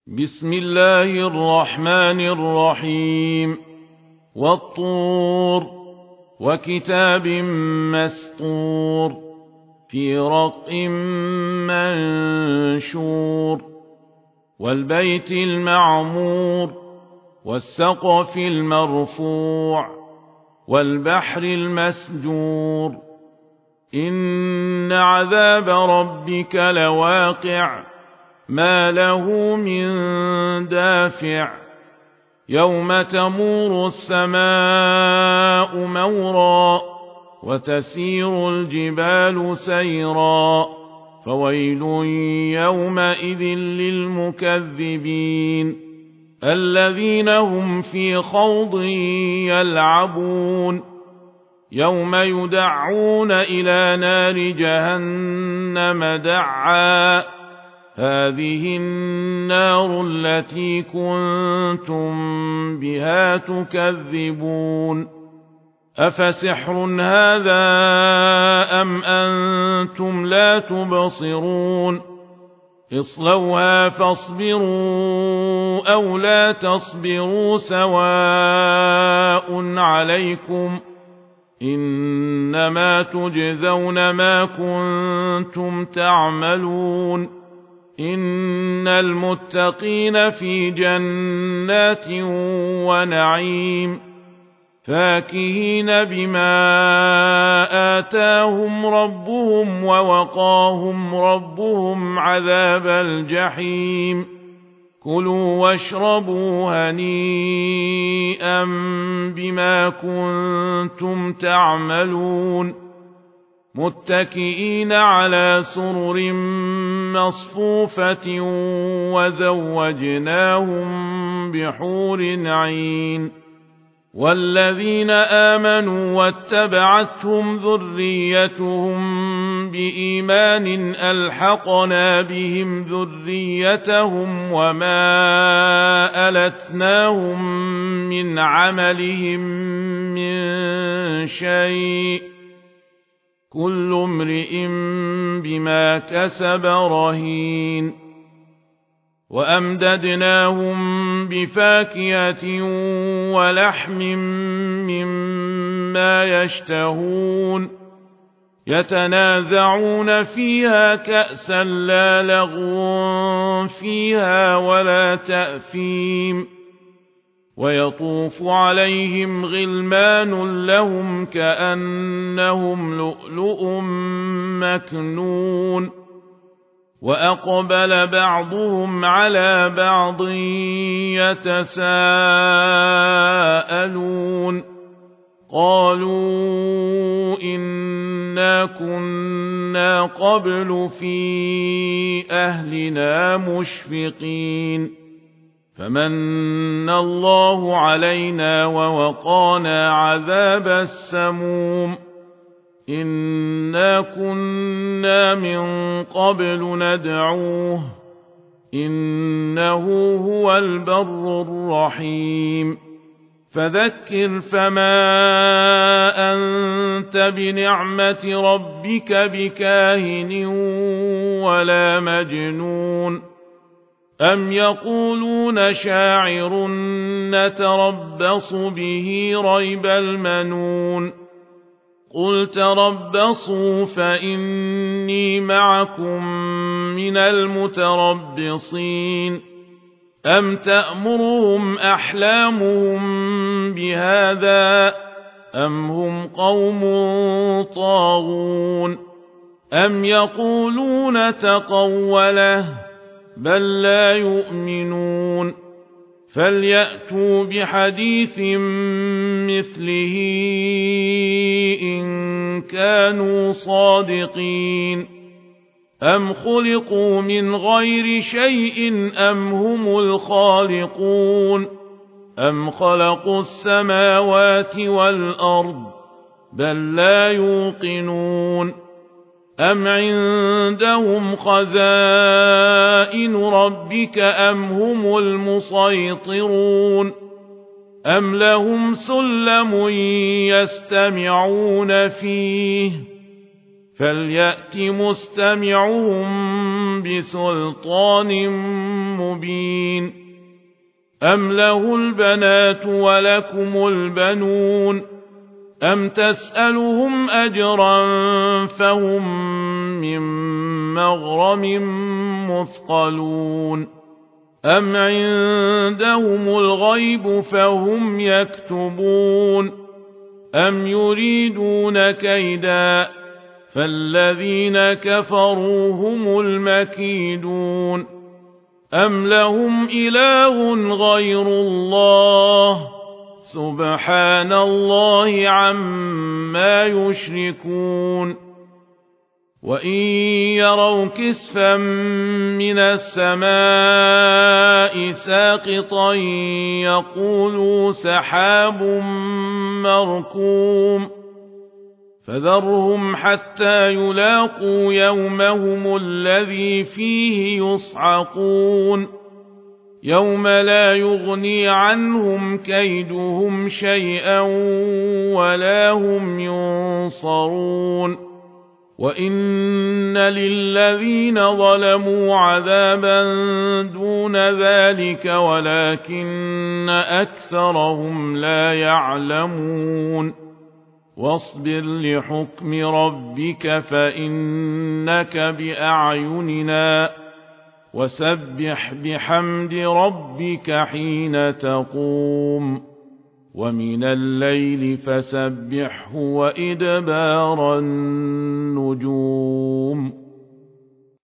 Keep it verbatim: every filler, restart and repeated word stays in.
بسم الله الرحمن الرحيم والطور وكتاب مسطور في رق منشور والبيت المعمور والسقف المرفوع والبحر المسجور إن عذاب ربك لواقع ما له من دافع يوم تمور السماء مورا وتسير الجبال سيرا فويل يومئذ للمكذبين الذين هم في خوض يلعبون يوم يدعون إلى نار جهنم دعا هذه النار التي كنتم بها تكذبون أفسحر هذا أم أنتم لا تبصرون اصلوها فاصبروا أو لا تصبروا سواء عليكم إنما تجزون ما كنتم تعملون إن المتقين في جنات ونعيم فاكهين بما آتاهم ربهم ووقاهم ربهم عذاب الجحيم كلوا واشربوا هنيئا بما كنتم تعملون متكئين على سرر مصفوفة وزوجناهم بحور عين والذين آمنوا واتبعتهم ذريتهم بإيمان ألحقنا بهم ذريتهم وما ألتناهم من عملهم من شيء كل امرئ بما كسب رهين وأمددناهم بفاكهة ولحم مما يشتهون يتنازعون فيها كأسا لا لغو فيها ولا تأثيم ويطوف عليهم غلمان لهم كأنهم لؤلؤ مكنون وأقبل بعضهم على بعض يتساءلون قالوا إنا كنا قبل في أهلنا مشفقين فمن الله علينا ووقانا عذاب السموم إنا كنا من قبل ندعوه إنه هو البر الرحيم فذكر فما أنت بنعمة ربك بكاهن ولا مجنون أم يقولون شاعر نتربص به ريب المنون قل تربصوا فإني معكم من المتربصين أم تأمرهم أحلامهم بهذا أم هم قوم طاغون أم يقولون تقوله بل لا يؤمنون فليأتوا بحديث مثله إن كانوا صادقين أم خلقوا من غير شيء أم هم الخالقون أم خلقوا السماوات والأرض بل لا يوقنون أم عندهم خزائن ربك أم هم المسيطرون أم لهم سلم يستمعون فيه فليأت مستمعهم بسلطان مبين أم له البنات ولكم البنون أم تسألهم أجرا فهم من مغرم مثقلون أم عندهم الغيب فهم يكتبون أم يريدون كيدا فالذين كفروا هم المكيدون أم لهم إله غير الله سبحان الله عما يشركون وإن يروا كسفا من السماء ساقطا يقولوا سحاب مركوم فذرهم حتى يلاقوا يومهم الذي فيه يصعقون يوم لا يغني عنهم كيدهم شيئا ولا هم ينصرون وإن للذين ظلموا عذابا دون ذلك ولكن أكثرهم لا يعلمون واصبر لحكم ربك فإنك بأعيننا وسبح بحمد ربك حين تقوم ومن الليل فسبحه وإدبار النجوم